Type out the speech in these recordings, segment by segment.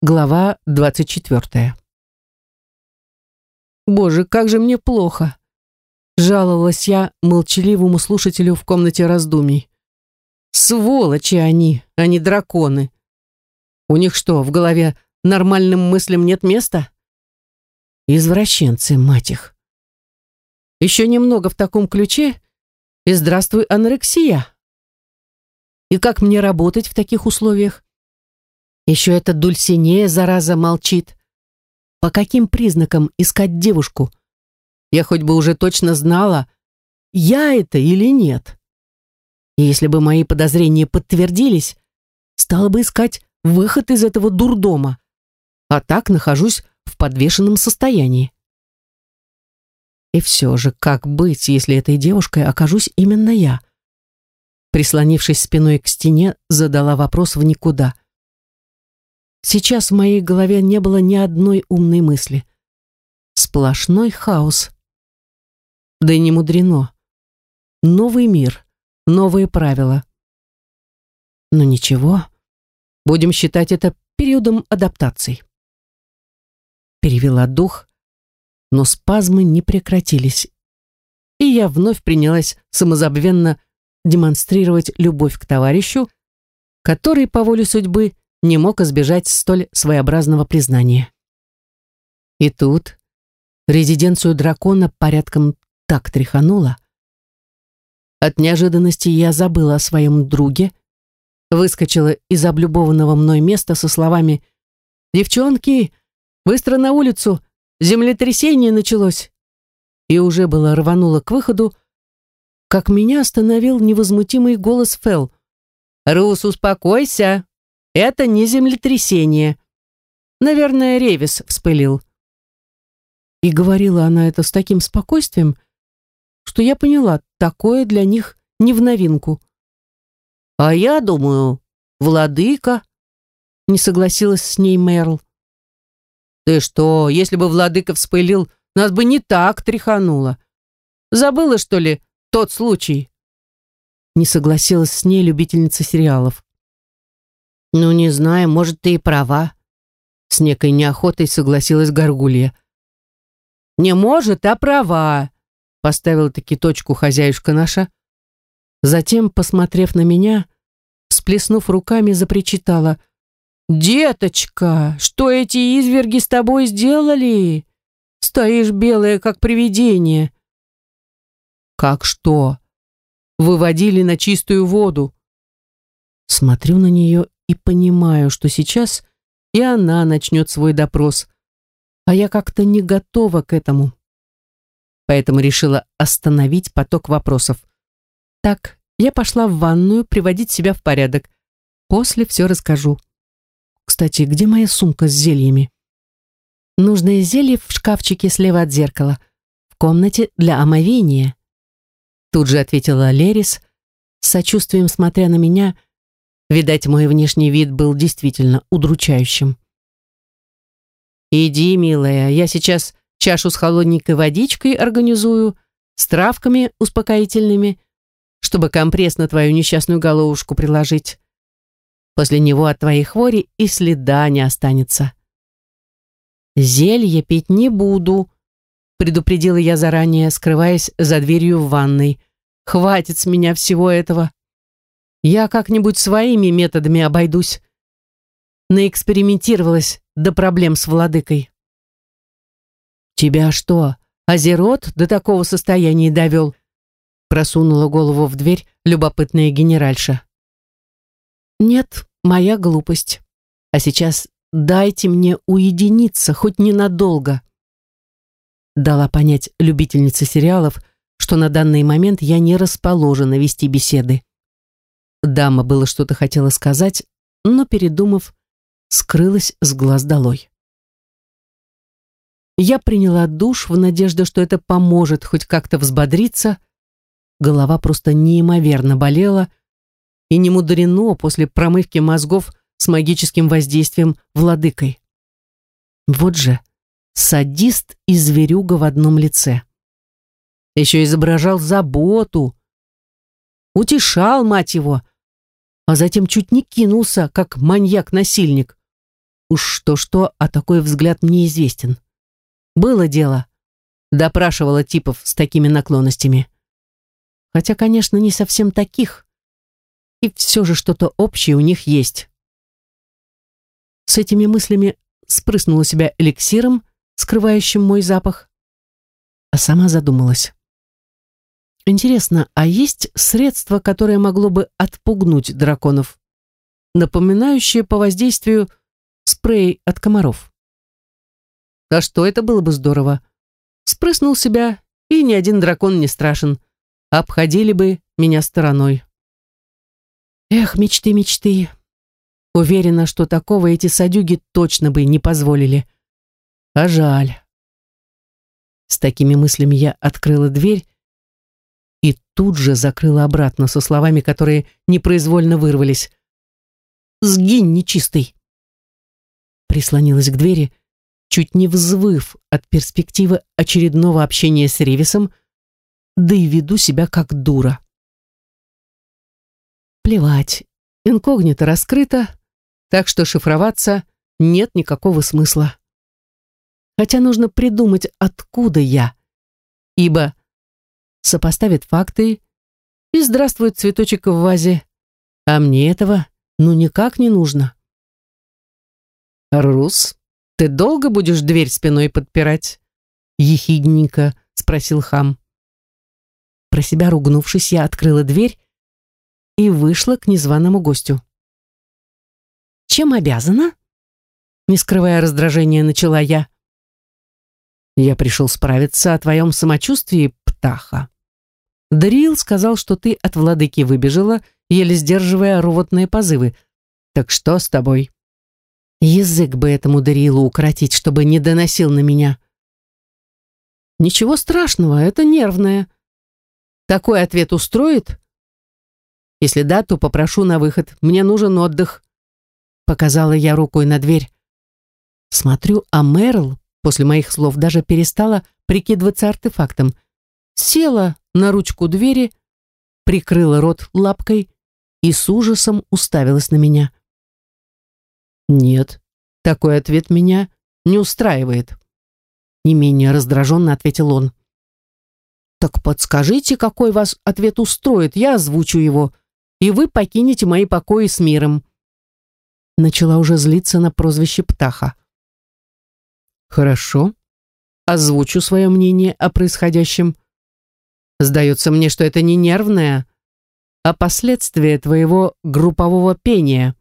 Глава 24. «Боже, как же мне плохо!» — жаловалась я молчаливому слушателю в комнате раздумий. «Сволочи они, а не драконы! У них что, в голове нормальным мыслям нет места? Извращенцы, мать их! Еще немного в таком ключе, и здравствуй, анорексия! И как мне работать в таких условиях? Еще эта Дульсинея, зараза, молчит. По каким признакам искать девушку? Я хоть бы уже точно знала, я это или нет. И если бы мои подозрения подтвердились, стала бы искать выход из этого дурдома. А так нахожусь в подвешенном состоянии. И все же, как быть, если этой девушкой окажусь именно я? Прислонившись спиной к стене, задала вопрос в никуда. Сейчас в моей голове не было ни одной умной мысли. Сплошной хаос. Да и не мудрено. Новый мир, новые правила. Но ничего, будем считать это периодом адаптаций. Перевела дух, но спазмы не прекратились, и я вновь принялась самозабвенно демонстрировать любовь к товарищу, который, по воле судьбы, не мог избежать столь своеобразного признания. И тут резиденцию дракона порядком так тряхануло. От неожиданности я забыла о своем друге, выскочила из облюбованного мной места со словами: «Девчонки, быстро на улицу, землетрясение началось!» И уже было рванула к выходу, как меня остановил невозмутимый голос Фэл. «Рус, успокойся! Это не землетрясение. Наверное, Ревис вспылил». И говорила она это с таким спокойствием, что я поняла, такое для них не в новинку. «А я думаю, владыка», — не согласилась с ней Мерл. «Ты что, если бы владыка вспылил, нас бы не так тряхануло. Забыла, что ли, тот случай?» Не согласилась с ней любительница сериалов. «Ну, не знаю, может, ты и права», — с некой неохотой согласилась Горгулья. «Не может, а права», — поставила таки точку хозяюшка наша. Затем, посмотрев на меня, всплеснув руками, запричитала: «Деточка, что эти изверги с тобой сделали? Стоишь белая, как привидение». «Как что? Выводили на чистую воду». Смотрю на нее и понимаю, что сейчас и она начнет свой допрос, а я как-то не готова к этому. Поэтому решила остановить поток вопросов. Так, я пошла в ванную приводить себя в порядок. После все расскажу. Кстати, где моя сумка с зельями? Нужное зелье в шкафчике слева от зеркала, в комнате для омовения. Тут же ответила Лерис, с сочувствием смотря на меня. Видать, мой внешний вид был действительно удручающим. «Иди, милая, я сейчас чашу с холодненькой водичкой организую, с травками успокоительными, чтобы компресс на твою несчастную головушку приложить. После него от твоей хвори и следа не останется». «Зелье пить не буду», — предупредила я заранее, скрываясь за дверью в ванной. «Хватит с меня всего этого. Я как-нибудь своими методами обойдусь». Наэкспериментировалась до проблем с владыкой. «Тебя что, Азерот до такого состояния довел?» Просунула голову в дверь любопытная генеральша. «Нет, моя глупость. А сейчас дайте мне уединиться, хоть ненадолго». Дала понять любительнице сериалов, что на данный момент я не расположена вести беседы. Дама было что-то хотела сказать, но, передумав, скрылась с глаз долой. Я приняла душ в надежде, что это поможет хоть как-то взбодриться. Голова просто неимоверно болела, и не мудрено после промывки мозгов с магическим воздействием владыкой. Вот же, садист и зверюга в одном лице. Еще изображал заботу, утешал, мать его, а затем чуть не кинулся, как маньяк-насильник. Уж что-что, а такой взгляд мне известен. Было дело. Допрашивала типов с такими наклонностями. Хотя, конечно, не совсем таких. И все же что-то общее у них есть. С этими мыслями спрыснула себя эликсиром, скрывающим мой запах, а сама задумалась. Интересно, а есть средство, которое могло бы отпугнуть драконов, напоминающее по воздействию спрей от комаров? А что, это было бы здорово. Спрыснул себя, и ни один дракон не страшен. Обходили бы меня стороной. Эх, мечты, мечты. Уверена, что такого эти садюги точно бы не позволили. А жаль. С такими мыслями я открыла дверь и тут же закрыла обратно со словами, которые непроизвольно вырвались. «Сгинь, нечистый!» Прислонилась к двери, чуть не взвыв от перспективы очередного общения с Ревисом, да и веду себя как дура. Плевать, инкогнито раскрыто, так что шифроваться нет никакого смысла. Хотя нужно придумать, откуда я, ибо сопоставит факты и здравствует цветочек в вазе, а мне этого ну никак не нужно. «Рус, ты долго будешь дверь спиной подпирать?» ехидненько спросил хам. Про себя ругнувшись, я открыла дверь и вышла к незваному гостю. «Чем обязана?» Не скрывая раздражения, начала я. «Я пришел справиться о твоем самочувствии, птаха. Дариил сказал, что ты от владыки выбежала, еле сдерживая рвотные позывы. Так что с тобой?» Язык бы этому Дариилу укоротить, чтобы не доносил на меня. «Ничего страшного, это нервное. Такой ответ устроит? Если да, то попрошу на выход. Мне нужен отдых», — показала я рукой на дверь. Смотрю, а Мэрл после моих слов даже перестала прикидываться артефактом. Села на ручку двери, прикрыла рот лапкой и с ужасом уставилась на меня. «Нет, такой ответ меня не устраивает», — не менее раздраженно ответил он. «Так подскажите, какой вас ответ устроит, я озвучу его, и вы покинете мои покои с миром». Начала уже злиться на прозвище птаха. «Хорошо, озвучу свое мнение о происходящем. Сдается мне, что это не нервное, а последствия твоего группового пения».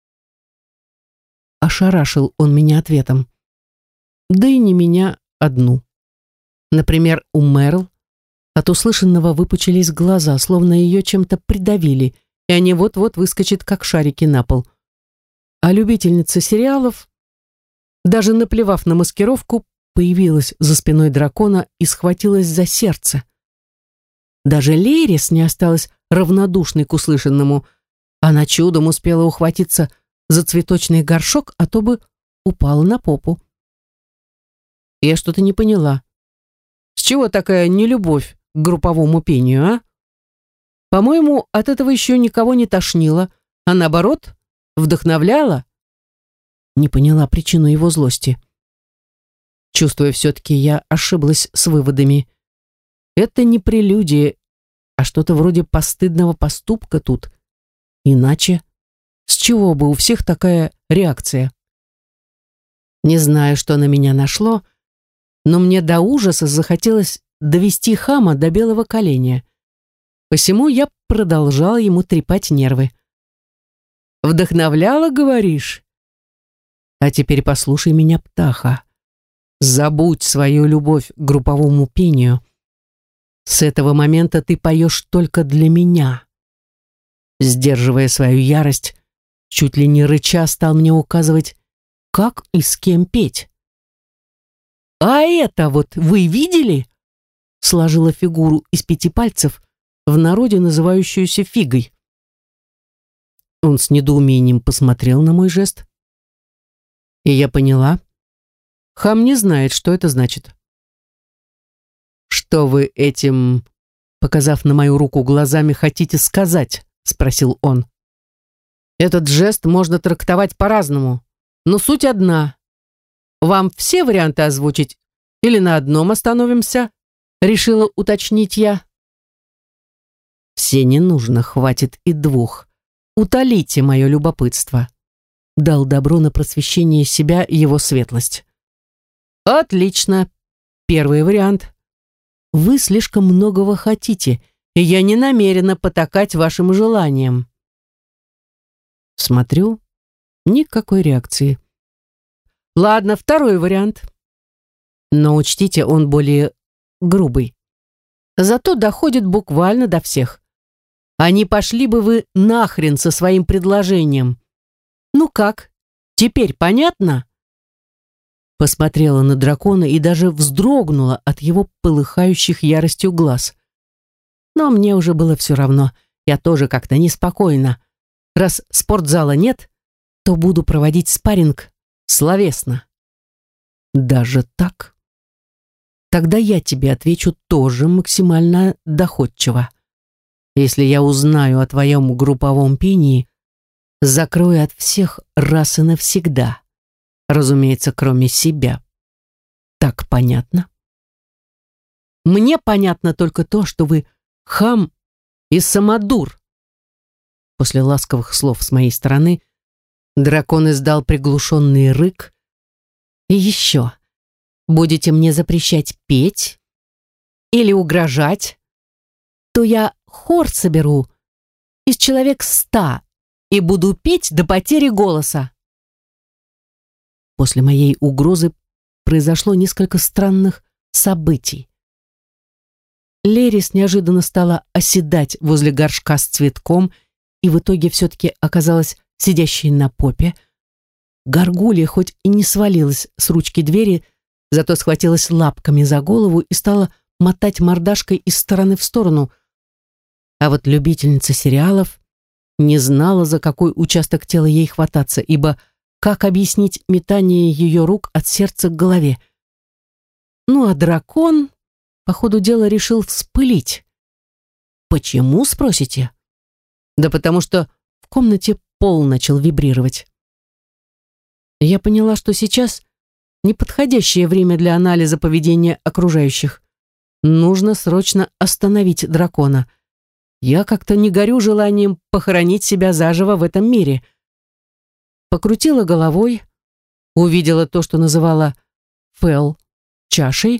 Ошарашил он меня ответом. Да и не меня одну. Например, у Мэрл от услышанного выпучились глаза, словно ее чем-то придавили, и они вот-вот выскочат, как шарики, на пол. А любительница сериалов, даже наплевав на маскировку, появилась за спиной дракона и схватилась за сердце. Даже Лерис не осталась равнодушной к услышанному. Она чудом успела ухватиться за цветочный горшок, а то бы упала на попу. Я что-то не поняла. С чего такая нелюбовь к групповому пению, а? По-моему, от этого еще никого не тошнило, а наоборот, вдохновляло. Не поняла причину его злости. Чувствуя все-таки, я ошиблась с выводами. Это не прелюдия, а что-то вроде постыдного поступка тут. Иначе с чего бы у всех такая реакция? Не знаю, что на меня нашло, но мне до ужаса захотелось довести хама до белого коленя. Посему я продолжала ему трепать нервы. «Вдохновляла, говоришь? А теперь послушай меня, птаха. Забудь свою любовь к групповому пению. С этого момента ты поешь только для меня». Сдерживая свою ярость, чуть ли не рыча стал мне указывать, как и с кем петь. «А это вот вы видели?» Сложила фигуру из 5 пальцев, в народе называющуюся фигой. Он с недоумением посмотрел на мой жест, и я поняла. Хам не знает, что это значит. «Что вы этим, показав на мою руку глазами, хотите сказать?» — спросил он. «Этот жест можно трактовать по-разному. Но суть одна. Вам все варианты озвучить или на одном остановимся? Решила уточнить я. Все не нужно, хватит и двух. Утолите мое любопытство. Дал добро на просвещение себя его светлость. Отлично. Первый вариант. Вы слишком многого хотите, и я не намерена потакать вашим желаниям. Смотрю, никакой реакции. Ладно, второй вариант. Но учтите, он более грубый. Зато доходит буквально до всех. А не пошли бы вы нахрен со своим предложением? Ну как, теперь понятно? Посмотрела на дракона и даже вздрогнула от его полыхающих яростью глаз. Но мне уже было все равно, я тоже как-то неспокойна. Раз спортзала нет, то буду проводить спарринг словесно. Даже так? Тогда я тебе отвечу тоже максимально доходчиво. Если я узнаю о твоем групповом пении, закрою от всех раз и навсегда. Разумеется, кроме себя. Так понятно? Мне понятно только то, что вы хам и самодур. После ласковых слов с моей стороны дракон издал приглушенный рык. И еще. Будете мне запрещать петь или угрожать, то я хор соберу из человек 100 и буду петь до потери голоса. После моей угрозы произошло несколько странных событий. Лерис неожиданно стала оседать возле горшка с цветком и в итоге все-таки оказалась сидящей на попе. Горгулья хоть и не свалилась с ручки двери, зато схватилась лапками за голову и стала мотать мордашкой из стороны в сторону. А вот любительница сериалов не знала, за какой участок тела ей хвататься, ибо как объяснить метание ее рук от сердца к голове? Ну а дракон, по ходу дела, решил вспылить. Почему, спросите? Да потому что в комнате пол начал вибрировать. Я поняла, что сейчас неподходящее время для анализа поведения окружающих. Нужно срочно остановить дракона. Я как-то не горю желанием похоронить себя заживо в этом мире. Покрутила головой, увидела то, что называла фэл чашей,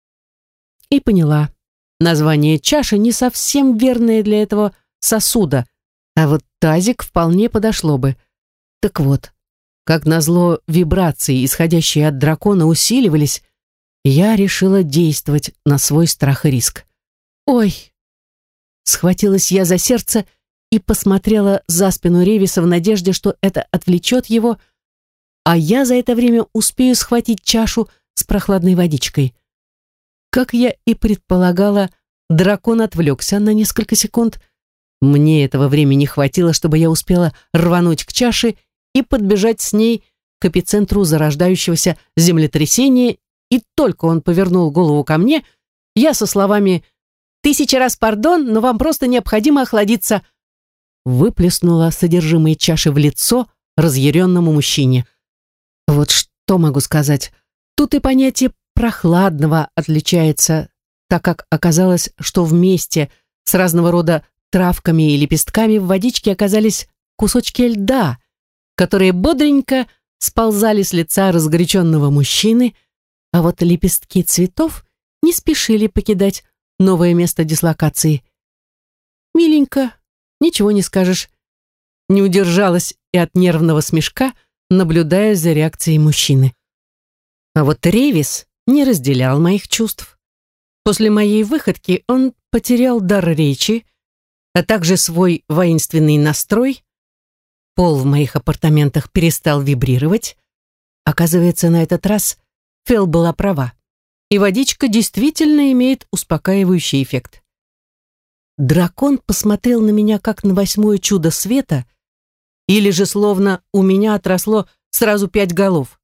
и поняла, название чаши не совсем верное для этого сосуда, а вот тазик вполне подошло бы. Так вот, как назло, вибрации, исходящие от дракона, усиливались, я решила действовать на свой страх и риск. «Ой!» Схватилась я за сердце и посмотрела за спину Ревиса в надежде, что это отвлечет его, а я за это время успею схватить чашу с прохладной водичкой. Как я и предполагала, дракон отвлекся на несколько секунд. Мне этого времени хватило, чтобы я успела рвануть к чаше и подбежать с ней к эпицентру зарождающегося землетрясения, и только он повернул голову ко мне, я со словами «1000 раз пардон, но вам просто необходимо охладиться», выплеснула содержимое чаши в лицо разъяренному мужчине. Вот что могу сказать. Тут и понятие прохладного отличается, так как оказалось, что вместе с разного рода травками и лепестками в водичке оказались кусочки льда, которые бодренько сползали с лица разгоряченного мужчины, а вот лепестки цветов не спешили покидать новое место дислокации. Миленько, ничего не скажешь. Не удержалась и от нервного смешка, наблюдая за реакцией мужчины. А вот Ревис не разделял моих чувств. После моей выходки он потерял дар речи, а также свой воинственный настрой. Пол в моих апартаментах перестал вибрировать. Оказывается, на этот раз Фэл была права, и водичка действительно имеет успокаивающий эффект. Дракон посмотрел на меня как на 8-е чудо света, или же словно у меня отросло сразу 5 голов.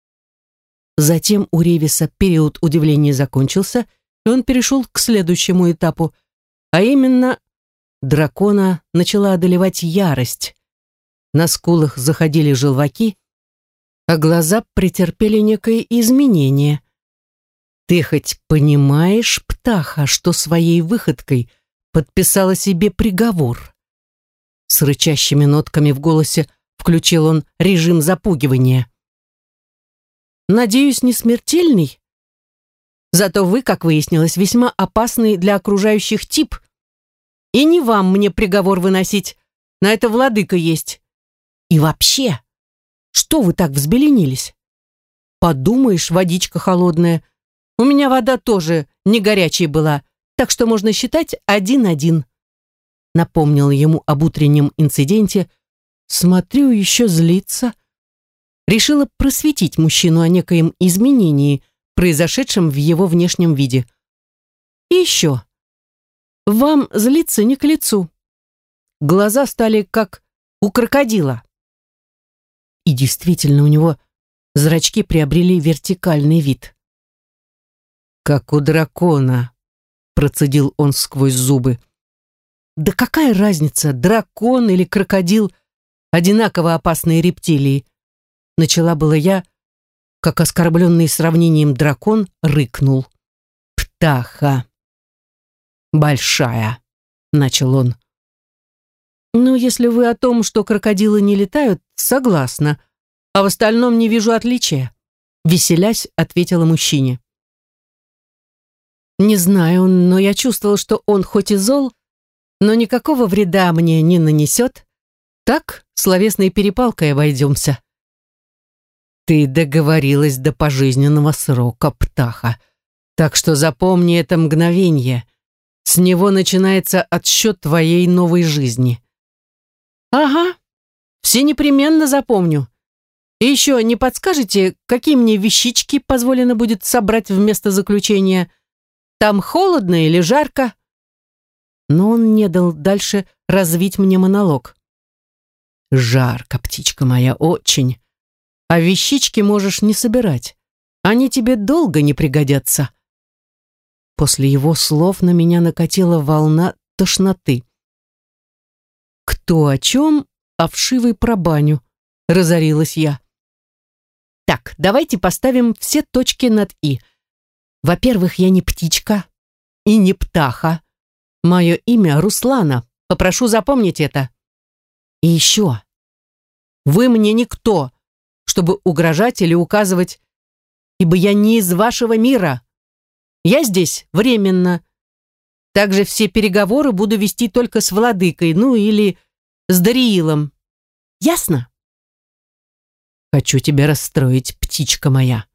Затем у Ревиса период удивления закончился, и он перешел к следующему этапу, а именно дракона начала одолевать ярость. На скулах заходили желваки, а глаза претерпели некое изменение. «Ты хоть понимаешь, птаха, что своей выходкой подписала себе приговор?» С рычащими нотками в голосе включил он режим запугивания. «Надеюсь, не смертельный? Зато вы, как выяснилось, весьма опасный для окружающих тип. И не вам мне приговор выносить, на это владыка есть. И вообще, что вы так взбеленились? Подумаешь, водичка холодная. У меня вода тоже не горячей была, так что можно считать 1-1. Напомнил ему об утреннем инциденте. Смотрю, еще злится. Решила просветить мужчину о некоем изменении, произошедшем в его внешнем виде. И еще. Вам злиться не к лицу. Глаза стали как у крокодила. И действительно, у него зрачки приобрели вертикальный вид. «Как у дракона», — процедил он сквозь зубы. «Да какая разница, дракон или крокодил, одинаково опасные рептилии?» Начала было я, как оскорбленный сравнением дракон рыкнул. «Птаха! Большая!» — начал он. «Ну, если вы о том, что крокодилы не летают, согласна, а в остальном не вижу отличия», — веселясь, ответила мужчине. Не знаю, но я чувствовал, что он хоть и зол, но никакого вреда мне не нанесет. Так, словесной перепалкой обойдемся. «Ты договорилась до пожизненного срока, птаха, так что запомни это мгновенье. С него начинается отсчет твоей новой жизни». «Ага, все непременно запомню. И еще не подскажете, какие мне вещички позволено будет собрать вместо заключения? Там холодно или жарко?» Но он не дал дальше развить мне монолог. «Жарко, птичка моя, очень. А вещички можешь не собирать. Они тебе долго не пригодятся». После его слов на меня накатила волна тошноты. «Кто о чем, а вшивый про баню», — разорилась я. «Так, давайте поставим все точки над «и». Во-первых, я не птичка и не птаха. Мое имя Руслана, попрошу запомнить это. И еще, вы мне никто, чтобы угрожать или указывать, ибо я не из вашего мира. Я здесь временно. Также все переговоры буду вести только с владыкой, ну или с Дариилом. Ясно? Хочу тебя расстроить, птичка моя».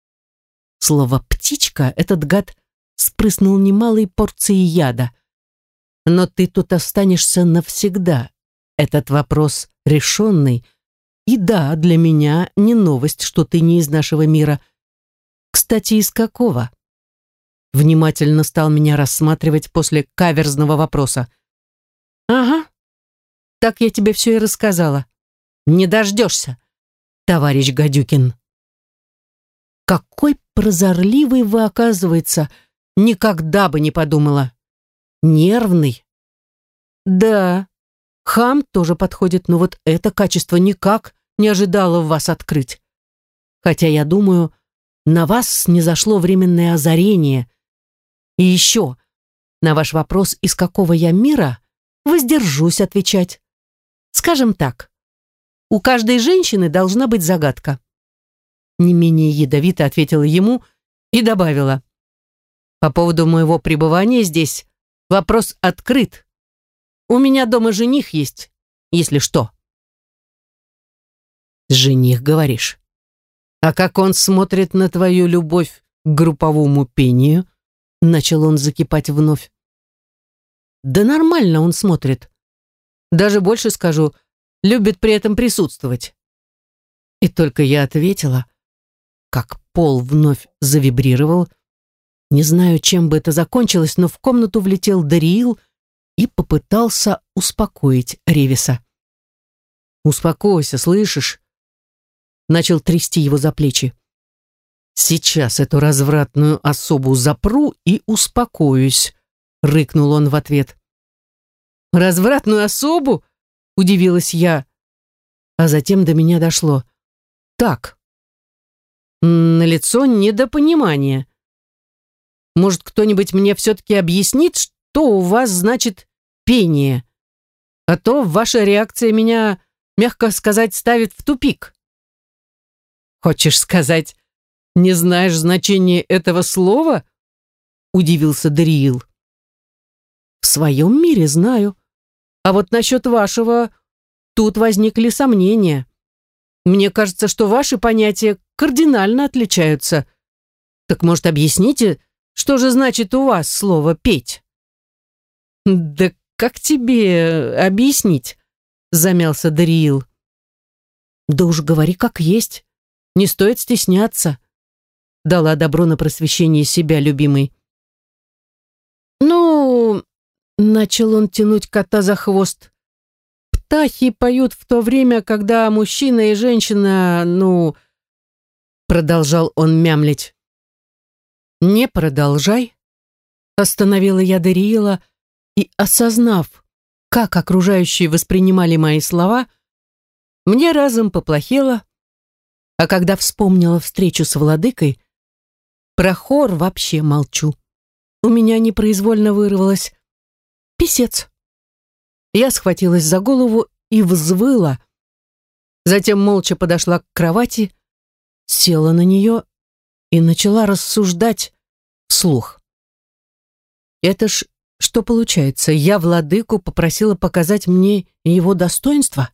Слово «птичка» этот гад спрыснул немалой порцией яда. «Но ты тут останешься навсегда. Этот вопрос решенный. И да, для меня не новость, что ты не из нашего мира. Кстати, из какого?» Внимательно стал меня рассматривать после каверзного вопроса. «Ага, так я тебе все и рассказала. Не дождешься, товарищ Гадюкин». «Какой прозорливый вы, оказывается, никогда бы не подумала. Нервный». «Да, хам тоже подходит, но вот это качество никак не ожидала в вас открыть. Хотя, я думаю, на вас снизошло временное озарение. И еще, на ваш вопрос, из какого я мира, воздержусь отвечать. Скажем так, у каждой женщины должна быть загадка». Не менее ядовито ответила ему и добавила: «По поводу моего пребывания здесь вопрос открыт. У меня дома жених есть, если что». «Жених, говоришь? А как он смотрит на твою любовь к групповому пению?» Начал он закипать вновь. «Да нормально он смотрит. Даже больше скажу, любит при этом присутствовать». И только я ответила, как пол вновь завибрировал. Не знаю, чем бы это закончилось, но в комнату влетел Дариил и попытался успокоить Ревиса. «Успокойся, слышишь?» Начал трясти его за плечи. «Сейчас эту развратную особу запру и успокоюсь», — рыкнул он в ответ. «Развратную особу?» — удивилась я. А затем до меня дошло. «Так, налицо недопонимание. Может, кто-нибудь мне все-таки объяснит, что у вас значит пение? А то ваша реакция меня, мягко сказать, ставит в тупик. Хочешь сказать, не знаешь значения этого слова? Удивился Дариил. В своем мире знаю. А вот насчет вашего тут возникли сомнения. Мне кажется, что ваши понятия кардинально отличаются. Так, может, объясните, что же значит у вас слово «петь»? Да как тебе объяснить? Замялся Дариил. Да уж говори как есть. Не стоит стесняться. Дала добро на просвещение себя любимой. Ну, начал он тянуть кота за хвост. Птахи поют в то время, когда мужчина и женщина, продолжал он мямлить. Не продолжай, остановила я Дариила, и, осознав, как окружающие воспринимали мои слова, мне разом поплохело, а когда вспомнила встречу с владыкой, про хор вообще молчу. У меня непроизвольно вырвалось: «Писец». Я схватилась за голову и взвыла. Затем молча подошла к кровати, села на нее и начала рассуждать вслух. Это ж что получается, я владыку попросила показать мне его достоинство?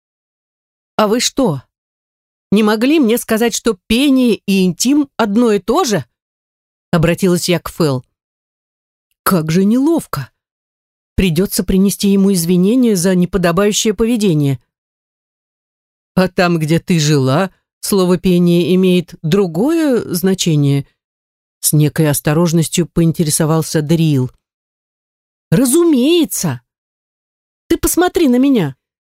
А вы что, не могли мне сказать, что пение и интим одно и то же? Обратилась я к Фэл. Как же неловко. Придется принести ему извинения за неподобающее поведение. А там, где ты жила, слово «пение» имеет другое значение? С некой осторожностью поинтересовался Дариил. Разумеется. Ты посмотри на меня.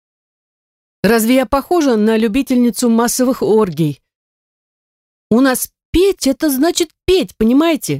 Разве я похожа на любительницу массовых оргий? У нас петь — это значит петь, понимаете?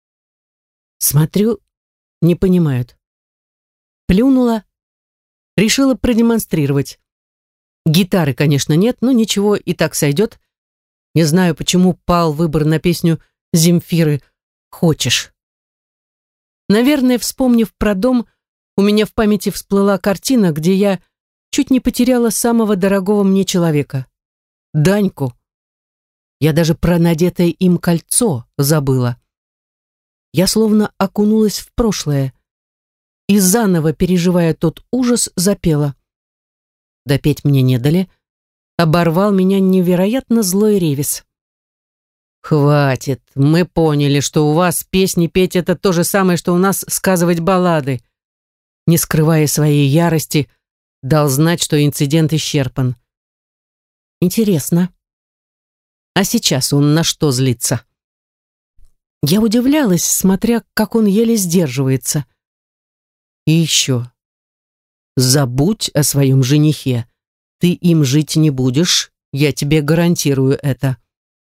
Смотрю, не понимают. Плюнула, решила продемонстрировать. Гитары, конечно, нет, но ничего, и так сойдет. Не знаю, почему пал выбор на песню Земфиры «Хочешь». Наверное, вспомнив про дом, у меня в памяти всплыла картина, где я чуть не потеряла самого дорогого мне человека — Даньку. Я даже про надетое им кольцо забыла. Я словно окунулась в прошлое и, заново переживая тот ужас, запела. Допеть мне не дали, оборвал меня невероятно злой ревес. «Хватит, мы поняли, что у вас песни петь — это то же самое, что у нас сказывать баллады». Не скрывая своей ярости, дал знать, что инцидент исчерпан. Интересно, а сейчас он на что злится? Я удивлялась, смотря, как он еле сдерживается. И еще. Забудь о своем женихе. Ты им жить не будешь, я тебе гарантирую это.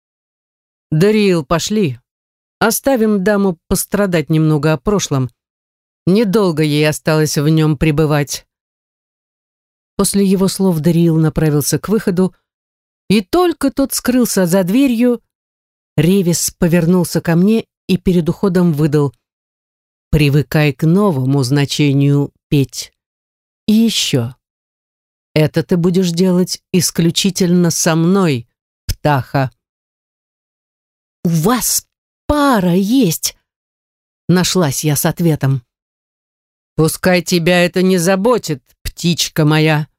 Дариил, пошли. Оставим даму пострадать немного о прошлом. Недолго ей осталось в нем пребывать. После его слов Дариил направился к выходу, и только тот скрылся за дверью, Ревес повернулся ко мне и перед уходом выдал: «Привыкай к новому значению петь. И еще. Это ты будешь делать исключительно со мной, птаха». «У вас пара есть!» Нашлась я с ответом. «Пускай тебя это не заботит, птичка моя».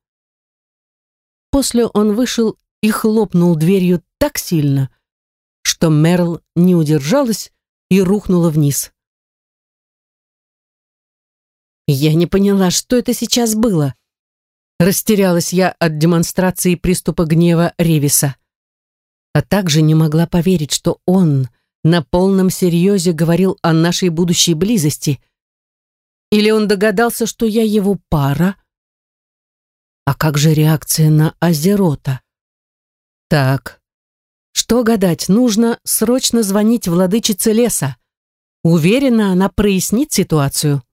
После он вышел и хлопнул дверью так сильно, что Мерл не удержалась и рухнула вниз. Я не поняла, что это сейчас было. Растерялась я от демонстрации приступа гнева Ревеса. А также не могла поверить, что он на полном серьезе говорил о нашей будущей близости. Или он догадался, что я его пара? А как же реакция на Азерота? Так, что гадать, нужно срочно звонить владычице леса. Уверена, она прояснит ситуацию.